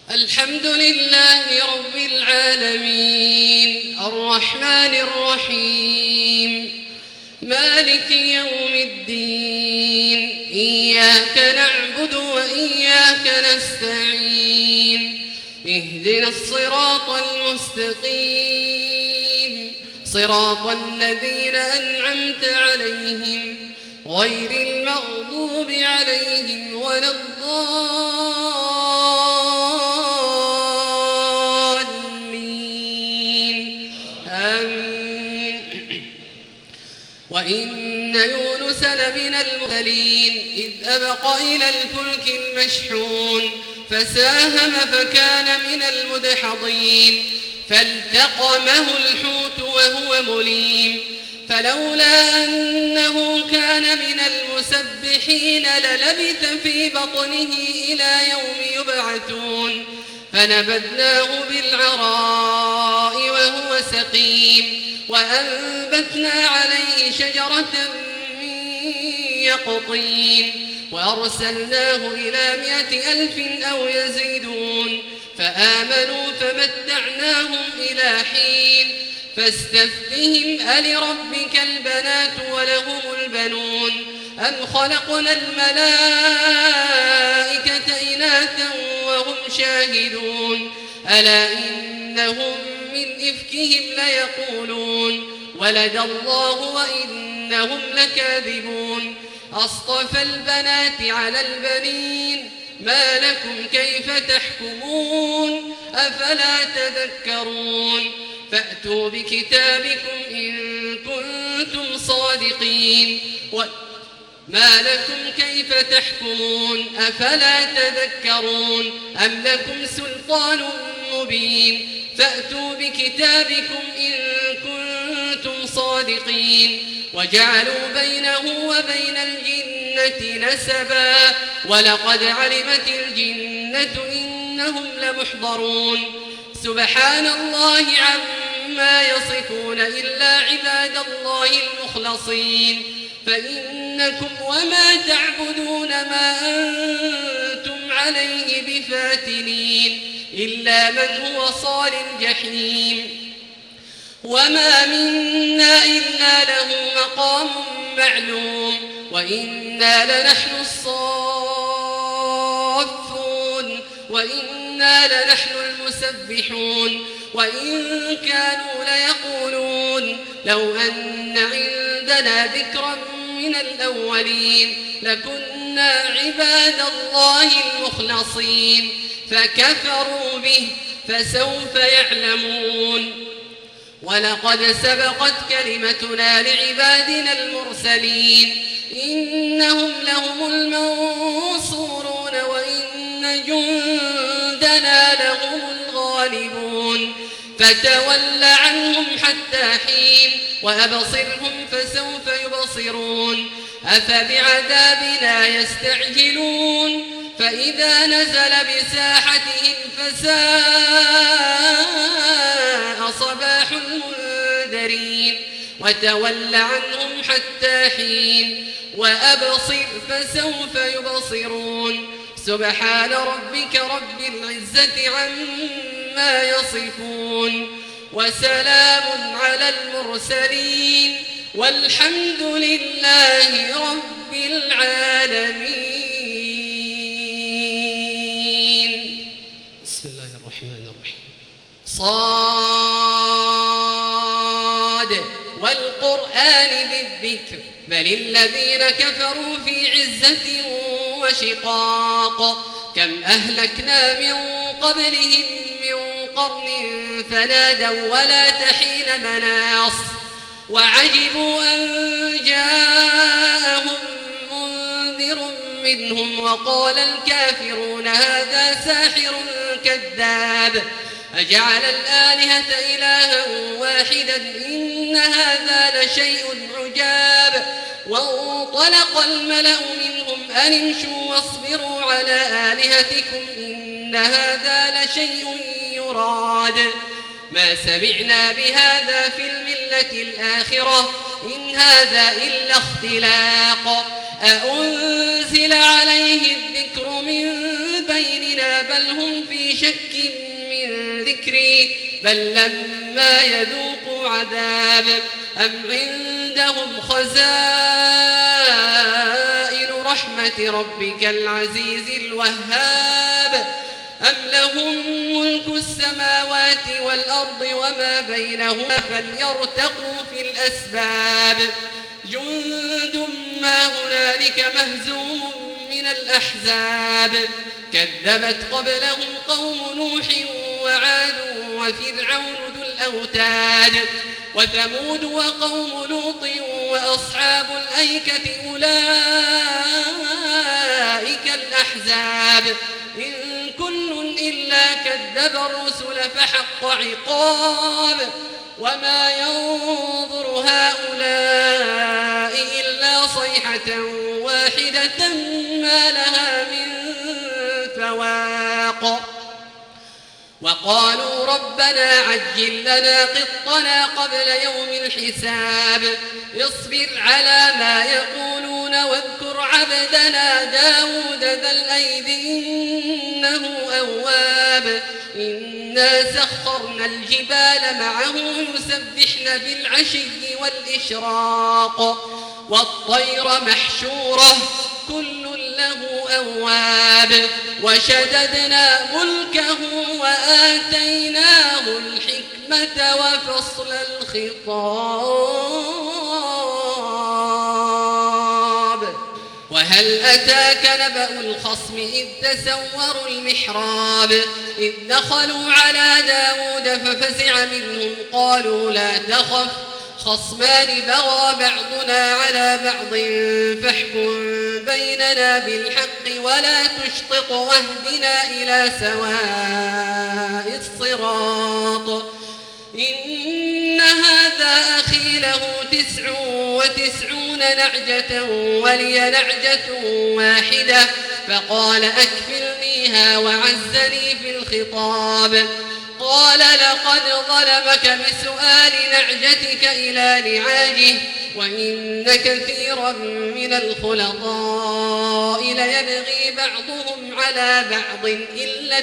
الحمد لله رب العالمين الرحمن الرحيم مالك يوم الدين إياك نعبد وإياك نستعين اهدنا الصراط المستقيم صراط الذين أنعمت عليهم غير المغضوب عليهم ولا الضالين آمين. وإن يونس لمن المرسلين إذ أبق إلى الفلك المشحون فساهم فكان من المدحضين فالتقمه الحوت وهو مليم فلولا أنه كان من المسبحين للبث في بطنه إلى يوم يبعثون فنبذناه بالعراء وهو سقيم وأنبتنا عليه شجرة من يقطين وأرسلناه إلى 100,000 أو يزيدون فآمنوا فمتعناهم إلى حين فاستفتهم ألربك البنات ولهم البنون أم خلقنا الملائكة إناثا وهم شاهدون ألا إنهم من إفكهم ليقولون ولد الله وإنهم لكاذبون أصطفى البنات على البنين ما لكم كيف تحكمون أفلا تذكرون فأتوا بكتابكم إن كنتم صادقين ما لكم كيف تحكمون أفلا تذكرون أم لكم سلطان مبين فأتوا بكتابكم إن كنتم صادقين وجعلوا بينه وبين الجنة نسبا ولقد علمت الجنة إنهم لمحضرون سبحان الله عما يصفون إلا عباد الله المخلصين فإنكم وما تعبدون ما أنتم عليه بفاتنين إلا من هو صال الجحيم وما منا إلا له مقام معلوم وإنا لنحن الصافون وإنا لنحن المسبحون وإن كانوا ليقولون لو أن عندنا ذكرا من الأولين لكنا عباد الله المخلصين فكفروا به فسوف يعلمون ولقد سبقت كلمتنا لعبادنا المرسلين إنهم لهم المنصورون وإن جندنا لهم الغالبون فتول عنهم حتى حين وأبصرهم فسوف يبصرون أفبعذابنا يستعجلون فإذا نزل بساحتهم فساء صباح المنذرين وتول عنهم حتى حين وأبصر فسوف يبصرون سبحان ربك رب العزة عما يصفون وسلام على المرسلين والحمد لله رب العالمين. بسم الله الرحمن الرحيم. صاد والقرآن بالذكر بل الذين كفروا في عزة وشقاق كم أهلكنا من قبلهم من قرن فنادوا ولا تحين مناص وعجبوا أن جاءهم منذر منهم وقال الكافرون هذا ساحر كذاب أجعل الآلهة إلها واحدا إن هذا لشيء عجاب وانطلق الملأ منهم أن امشوا واصبروا على آلهتكم إن هذا لشيء يراد ما سمعنا بهذا في الملة الآخرة إن هذا إلا اختلاق أأنزل عليه الذكر من بيننا بل هم في شك من ذكري بل لما يذوقوا عذاب أم عندهم خزائن رحمة ربك العزيز الوهاب أم لهم ملك السماوات والأرض وما بينهما فليرتقوا في الأسباب جند ما هنالك مهزوم من الأحزاب كذبت قبلهم قوم نوح وعاد وفرعون ذو الأوتاد وثمود وقوم لوط وأصحاب الأيكة أولئك الأحزاب إن كل إلا كذب الرسل فحق عقاب وما ينظر هؤلاء إلا صيحة واحدة ما لها من فواق وقالوا ربنا عجل لنا قطنا قبل يوم الحساب اصبر على ما يقولون واذكر عبدنا داود ذا الأيد إنه أواب إنا سخرنا الجبال معه يسبحن بالعشي والإشراق والطير محشورة كل له أواب وشددنا ملكه وآتيناه الحكمة وفصل الخطاب وهل أتاك نبأ الخصم إذ تسوروا المحراب إذ دخلوا على داود ففزع منهم قالوا لا تخف خصمان بغى بعضنا على بعض فاحكم بيننا بالحق ولا تشطط واهدنا إلى سواء الصراط إن هذا أخي له 99 نعجة ولي نعجة واحدة فقال أكفلنيها وعزني في الخطاب قال لقد ظلمك بسؤال نعجتك إلى نعاجه وإن كثيرا من الخلطاء ليبغي بعضهم على بعض إلا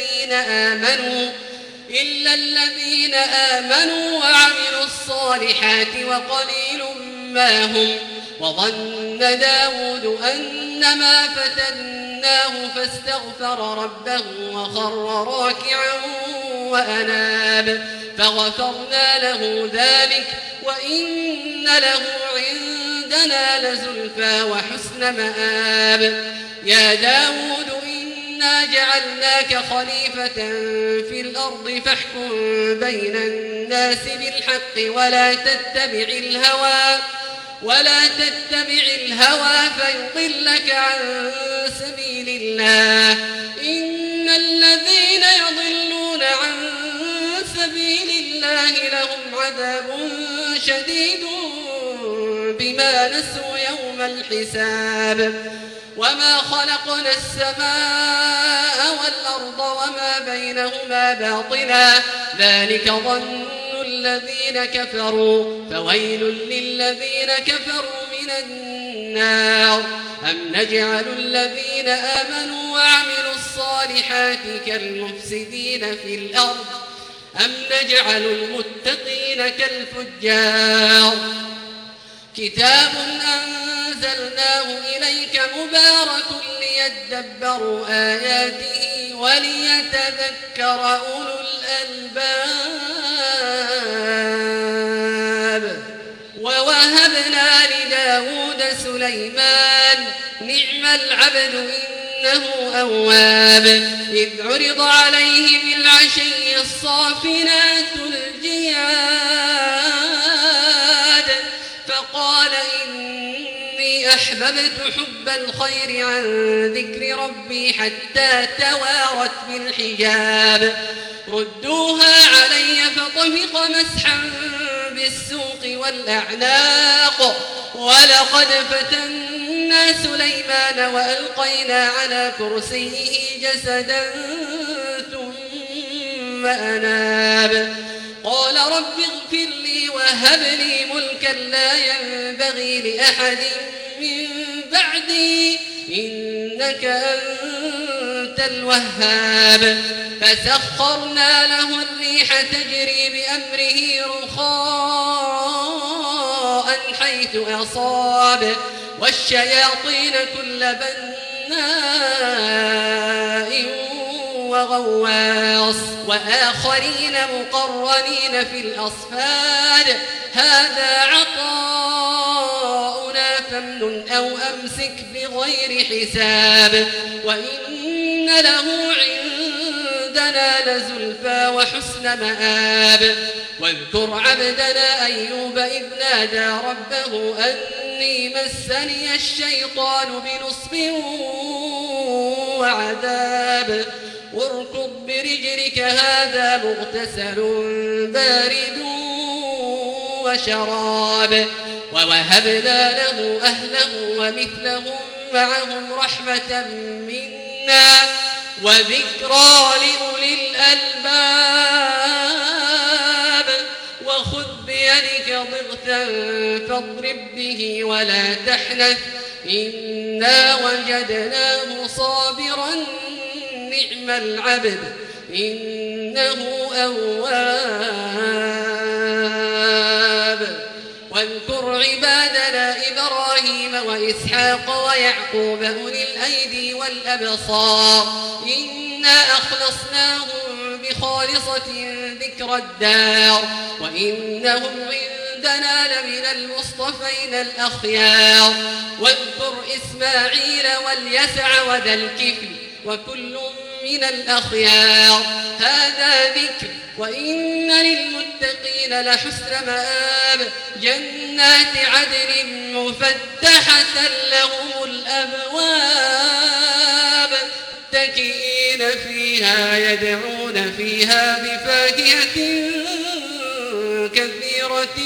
الذين آمنوا وعملوا الصالحات وقليل ما هم وظن داود أنما فتناه فاستغفر ربه وخر راكعا وأناب فغفرنا له ذلك وإن له عندنا لزلفى وحسن مآب يا داود إنا جعلناك خليفة في الأرض فاحكم بين الناس بالحق ولا تتبع الهوى فيضلك عن سبيل الله إن الذين يضلون عن سبيل الله لهم عذاب شديد بما نسوا يوم الحساب وما خلقنا السماء والأرض وما بينهما باطلا ذلك ظن الذين كفروا فويل للذين كفروا من النار أم نجعل الذين آمنوا وعملوا الصالحات كالمفسدين في الأرض أم نجعل المتقين كالفجار كتاب أنزلناه إليك مبارك ليدبروا آياته وليتذكر أولو الألباب ووهبنا لداود سليمان نعم العبد إنه أواب إذ عرض عليه بالعشي الصافنات الجياد فقال إني أحببت حب الخير عن ذكر ربي حتى توارت بالحجاب ردوها علي فطفق مسحا بالسوق والأعناق ولقد فتنا سليمان وألقينا على كرسيه جسدا ثم أناب قال رب اغفر لي وهب لي ملكا لا ينبغي لأحد من بعدي إنك أنت الوهاب فسخرنا له الريح تجري بأمره رخاء حيث أصاب والشياطين كل بناء وغواص وآخرين مقرنين في الأصفاد هذا عطاؤنا فامنن أو أمسك بغير حساب وإن له عندنا لزلفى وحسن مآب واذكر عبدنا أيوب إذ نادى ربه أني مسني الشيطان بنصب وعذاب واركض برجلك هذا مغتسل بارد وشراب ووهبنا له أهله ومثلهم معهم رحمة منا وذكرى لأولي الألباب وخذ بيدك ضغثا فاضرب به ولا تحنث إنا وجدناه صابرا نعم العبد إنه أواب واذكر عبادنا إبراهيم وإسحاق ويعقوب أولي الأيدي والأبصار إنا أخلصناهم بخالصة ذكر الدار وإنهم عندنا لمن المصطفين الأخيار واذكر إسماعيل واليسع وذا الكفل وكل من الأخيار هذا ذكر وإن للمتقين لحسن مآب جنات عدن مفتحة لهم الأبواب متكئين فيها يدعون فيها بفاكهة كثيرة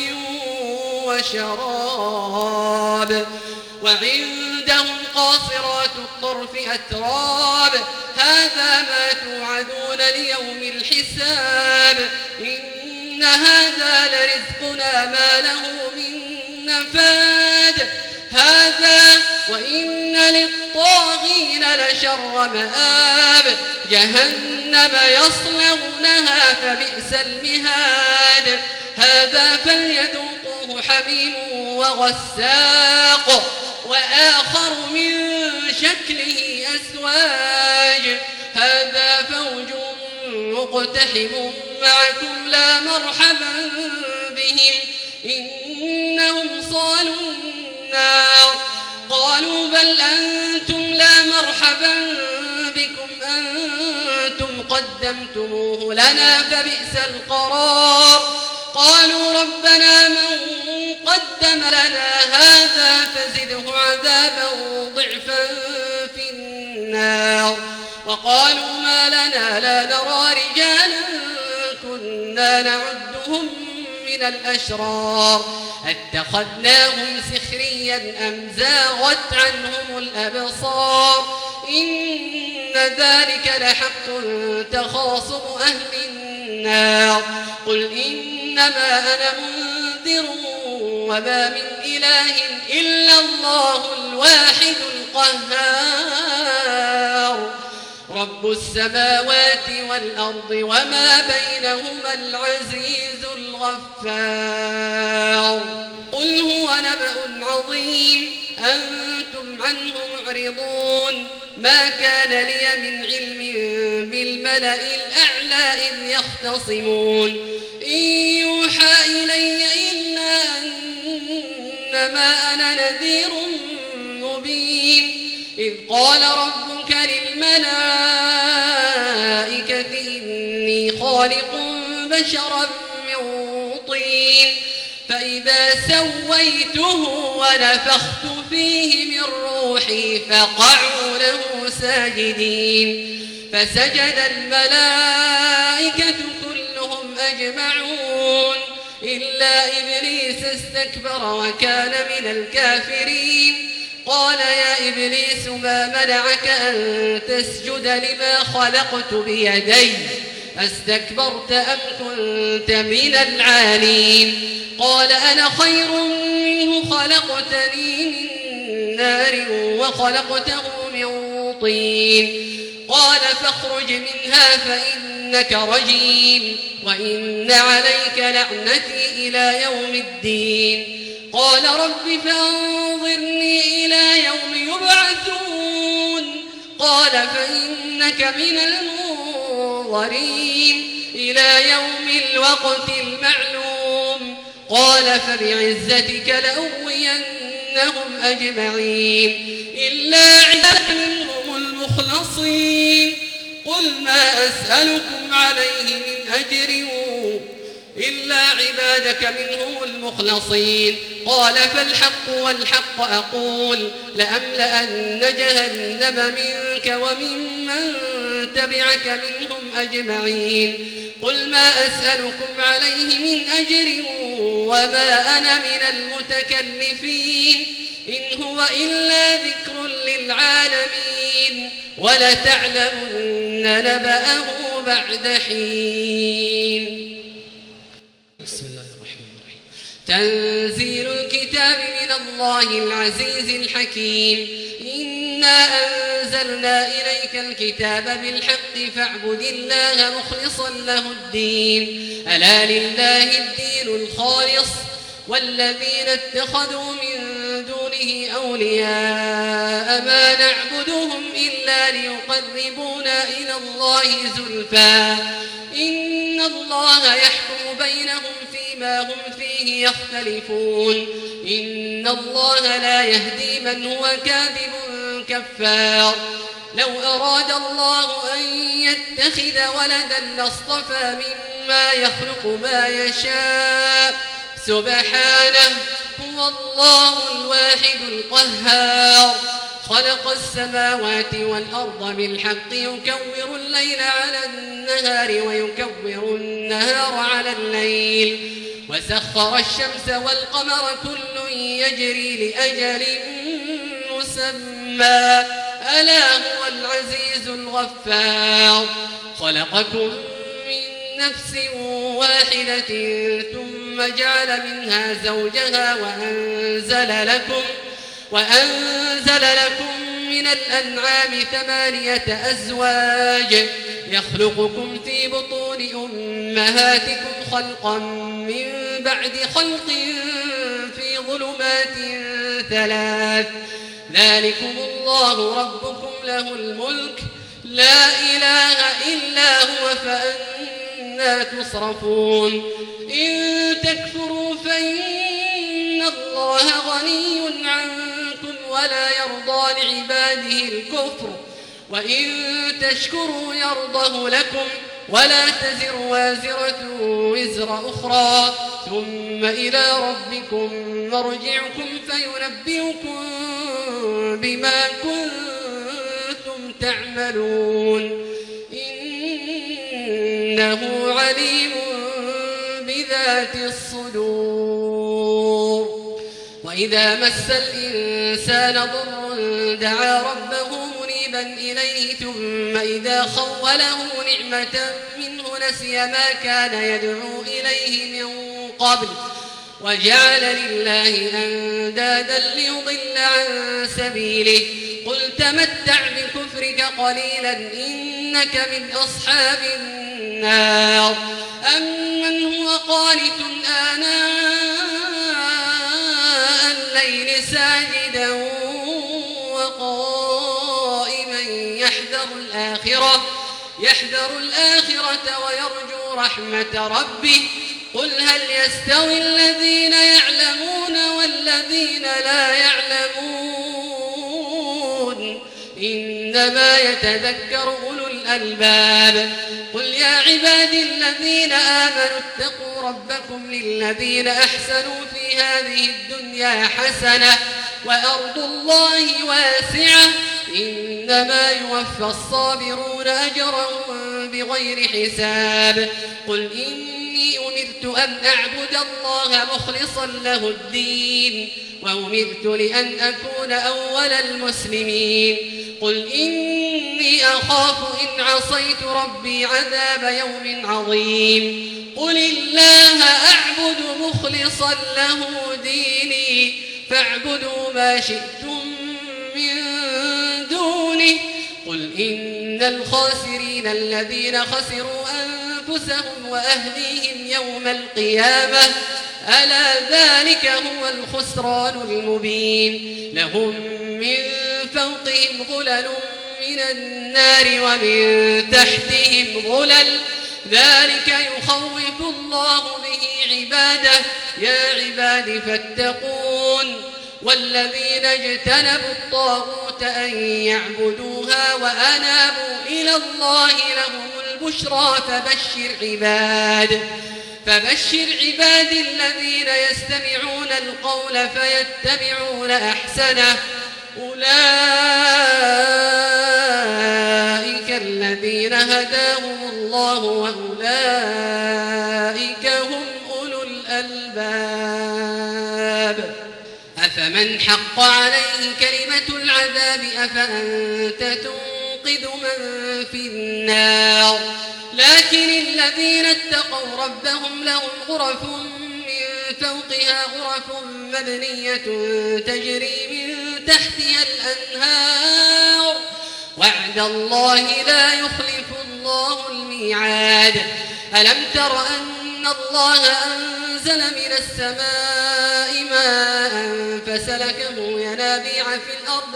وشراب وعندهم قاصرات الطرف أتراب هذا ما توعدون ليوم الحساب إن هذا لرزقنا ما له من نفاد هذا وإن للطاغين لشر مآب جهنم يصلونها فبئس المهاد هذا فليذوقوه حميم وغساق وآخر من شكله أزواج هذا فوج مقتحم معكم لا مرحبا بهم إنهم صالوا النار قالوا بل أنتم لا مرحبا بكم أنتم قدمتموه لنا فبئس القرار قالوا ربنا من قدم لنا هذا فزده عذابا ضعفا في النار وقالوا ما لنا لا نرى رجالا كنا نعدهم من الأشرار اتخذناهم سخريا أم زاغت عنهم الأبصار إن ذلك لحق تخاصم أهل النار قل إنما أنا منذر وما من إله إلا الله الواحد القهار رب السماوات والأرض وما بينهما العزيز الغفار قل هو نبأ عظيم أنتم عنه معرضون ما كان لي من علم بالملأ الأعلى إذ يختصمون إن يوحى إلي إلا أنما أنا نذير مبين إذ قال ربك للملائكة إني خالق بشرا من طين فإذا سويته ونفخت فيه من روحي فقعوا له ساجدين فسجد الملائكة كلهم أجمعون إلا إبليس استكبر وكان من الكافرين قال يا إبليس ما منعك أن تسجد لما خلقت بيدي أستكبرت أم كنت من العالين قال أنا خير منه خلقتني من نار وخلقته من طين قال فاخرج منها فإنك رجيم وإن عليك لعنتي إلى يوم الدين قال رب فانظرني إلى يوم يبعثون قال فإنك من المنظرين إلى يوم الوقت المعلوم قال فبعزتك لأغوينهم أجمعين إلا عبادك منهم المخلصين قل ما أسألكم عليه من أجر إلا عبادك منهم المخلصين قال فالحق والحق أقول لأملأن جهنم منك وممن تبعك منهم أجمعين قل ما أسألكم عليه من أجر وما أنا من المتكلفين إن هو إلا ذكر للعالمين ولتعلمن نبأه بعد حين بسم الله الرحمن الرحيم تنزيل الكتاب من الله العزيز الحكيم إنا أنزلنا إليك الكتاب بالحق فاعبد الله مخلصا له الدين ألا لله الدين الخالص والذين اتخذوا من دونه أولياء ما نعبدهم إلا ليقربونا إلى الله زلفى إن الله يحكم بينهم فيما هم فيه يختلفون إن الله لا يهدي من هو كاذب كفار لو أراد الله أن يتخذ ولدا لاصطفى مما يخلق ما يشاء سبحانه هو الله الواحد القهار خلق السماوات والأرض بالحق يكور الليل على النهار ويكور النهار على الليل وسخر الشمس والقمر كل يجري لأجل مسمى ألا هو العزيز الغفار خلقكم من نفس واحدة ثم جعل منها زوجها وأنزل لكم من الأنعام 8 أزواج يخلقكم في بطون أمهاتكم خلقا من بعد خلق في ظلمات 3 ذلكم الله ربكم له الملك لا إله إلا هو فأنى تصرفون إن تكفروا فإن الله غني عنكم ولا يرضى لعباده الكفر وإن تشكروا يرضه لكم ولا تزر وازرة وزر أخرى ثم إلى ربكم مرجعكم فينبئكم بما كنتم تعملون إنه عليم بذات الصدور وإذا مس الإنسان ضر دعا ربه منيبا إليه ثم إذا خوله نعمة منه نسي ما كان يدعو إليه من قبل وجعل لله أندادا ليضل عن سبيله قل تمتع بكفرك قليلا إنك من أصحاب النار أمن هو قانت آناء الليل ساجدا وقائما يحذر الآخرة ويرجو رحمة ربه قل هل يستوي الذين يعلمون والذين لا يعلمون إنما يتذكر أولو الألباب قل يا عبادي الذين آمنوا اتقوا ربكم للذين أحسنوا في هذه الدنيا حسنة وأرض الله واسعة إنما يوفى الصابرون أجرهم بغير حساب قل إني أمرت أن أعبد الله مخلصا له الدين وأمرت لأن أكون أول المسلمين قل إني أخاف إن عصيت ربي عذاب يوم عظيم قل الله أعبد مخلصا له ديني فاعبدوا ما شئتم من دونه قل إن الخاسرين الذين خسروا أنفسهم وأهليهم يوم القيامة ألا ذلك هو الخسران المبين لهم من فوقهم ظلل من النار ومن تحتهم ظلل ذلك يخوف الله به عباده يا عباد فاتقون والذين اجتنبوا الطاغوت أن يعبدوها وأنابوا إلى الله لهم البشرى فبشر عباد الذين يستمعون القول فيتبعون أحسنه أولئك الذين هداهم الله وأولئك هم أولو الألباب أفمن حق عليه كلمة العذاب أفأنت تنقذ من في النار لكن الذين اتقوا ربهم لهم غرف من فوقها غرف مبنية تجري من تحتها الأنهار وعد الله لا يخلف الله الميعاد ألم تر أن الله أنزل من السماء ماء فسلكه ينابيع في الأرض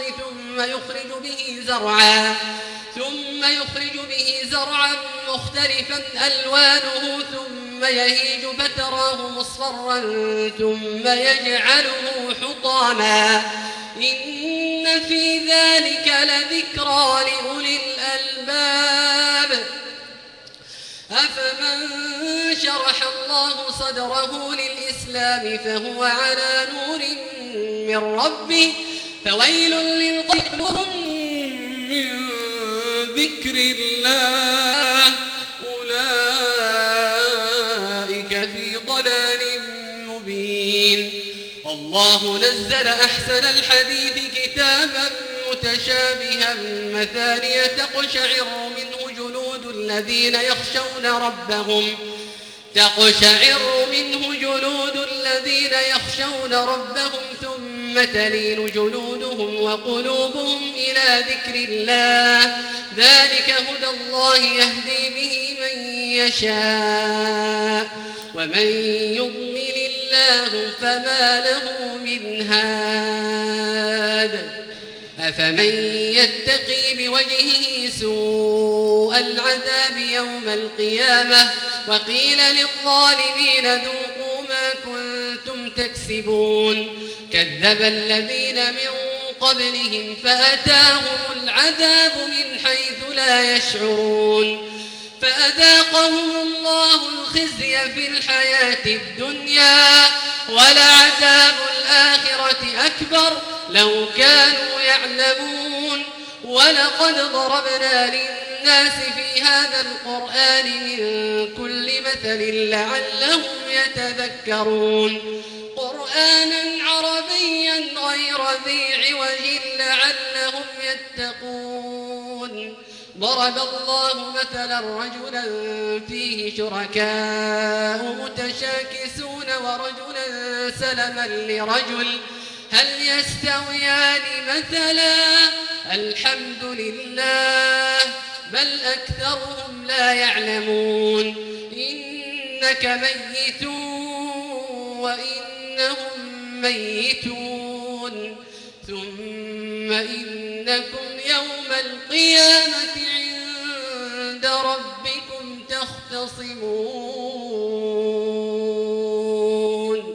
ثم يخرج به زرعا مختلفا ألوانه ثم يهيج فتراه مصفرا ثم يجعله حطاما إن في ذلك لذكرى لأولي الألباب أفمن شرح الله صدره للإسلام فهو على نور من ربه فويل للقلوب من ذكر الله أولئك في ضلال مبين الله نزل أحسن الحديث كتابا متشابها مثانية تقشعر منه جلود الذين يخشون ربهم ثم تلين جلودهم وقلوبهم إلى ذكر الله ذلك هدى الله يهدي به من يشاء ومن يضلل الله فما له من هاد أفمن يتقي بوجهه سوء العذاب يوم القيامة وقيل للظالمين ذوقوا ما كنتم تكسبون كذب الذين من قبلهم فأتاهم العذاب من حيث لا يشعرون فأذاقهم الله الخزي في الحياة الدنيا ولعذاب الآخرة أكبر لو كانوا يعلمون ولقد ضربنا للناس في هذا القرآن من كل مثل لعلهم يتذكرون قرآنا عربيا غير ذي عوج لعلهم يتقون ضرب الله مثلا رجلا فيه شركاء متشاكسون ورجلا سلما لرجل هل يستويان مثلا الحمد لله بل أكثرهم لا يعلمون إنك ميت وإنهم ميتون ثم إنكم يوم القيامة